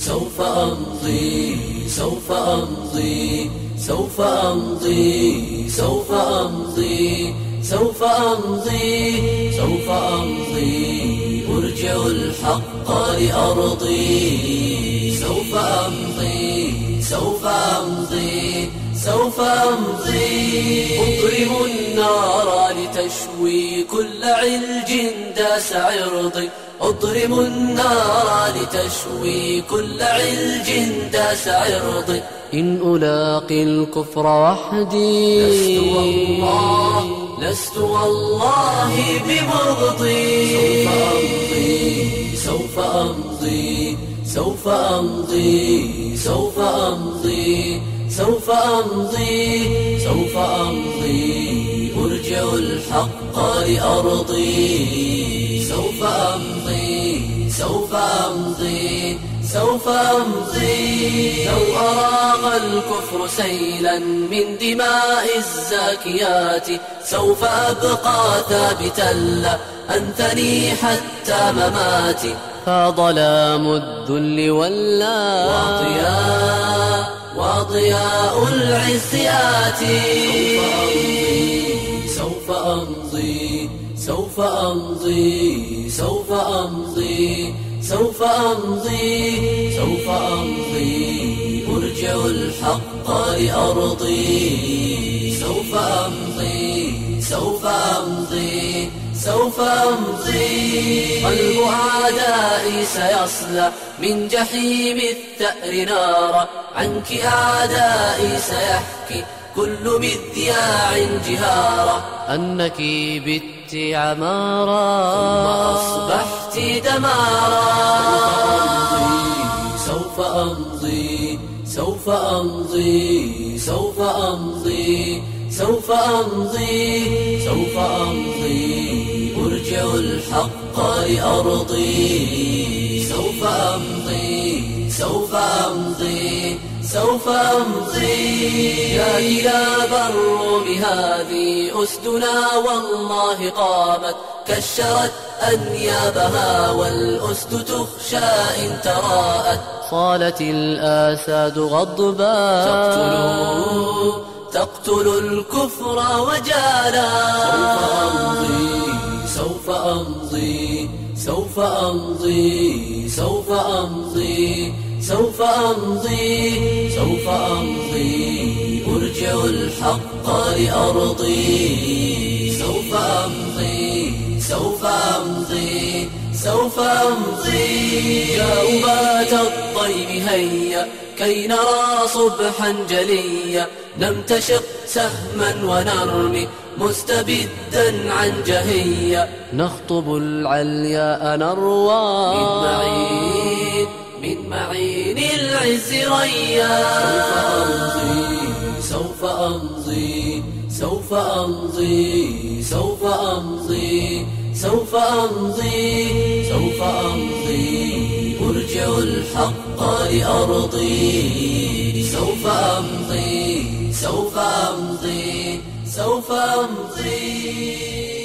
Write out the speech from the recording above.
سوف أمضي سوف أمضي سوف أمضي سوف أمضي سوف أمضي سوف أمضي أرجع الحق لأرضي سوف أمضي سوف أمضي سوف أمضي أضرم النار لتشوي كل علج داس عرضي أضرم النار لتشوي كل علج داس عرضي إن ألاقي الكفر وحدي لست والله بمرضي سوف أمضي سوف أمضي سوف أمضي سوف أمضي سوف أمضي أرجع الحق لأرضي سوف أمضي سوف أمضي سوف أمضي لو أراغ الكفر سيلا من دماء الزاكيات سوف أبقى ثابتا لا أنثني حتى مماتي فظلام الذل ولا وضياء العز آتي سوف أمضي سوف أمضي سوف أمضي سوف أمضي سوف أمضي أرجع الحق لأرضي سوف أمضي سوف أمضي سوف أمضي قلب أعدائي سيصلى من جحيم الثأر نارا عنك أعدائي سيحكي كل مذياع جهارا أنك بت عمارا ثم أصبحت دمارا سوف أمضي سوف أمضي سوف أمضي سوف أمضي سوف أمضي أرجع الحق لأرضي سوف أمضي سوف أمضي سوف أمضي يا كلاب الروم هذه أسدنا والله قامت كشرت أنيابها والأسد تخشى إن تراءت صالت الآساد غضبا تقتل الكفر وجالا سوف أمضي سوف أمضي سوف أمضي سوف أمضي سوف أمضي أرجع الحق لأرضي سوف أمضي سوف أمضي سوف أمضي يا أبات الطيب هيا كي نرى صبحا جليا نمتشق سهما ونرمي مستبدا عن جهية نخطب العلياء نروى من معين العز ريا سوف أمضي سوف أمضي سوف أمضي سوف أمضي سوف أمضي أرجع الحق لأرضي سوف أمضي سوف أمضي سوف أمضي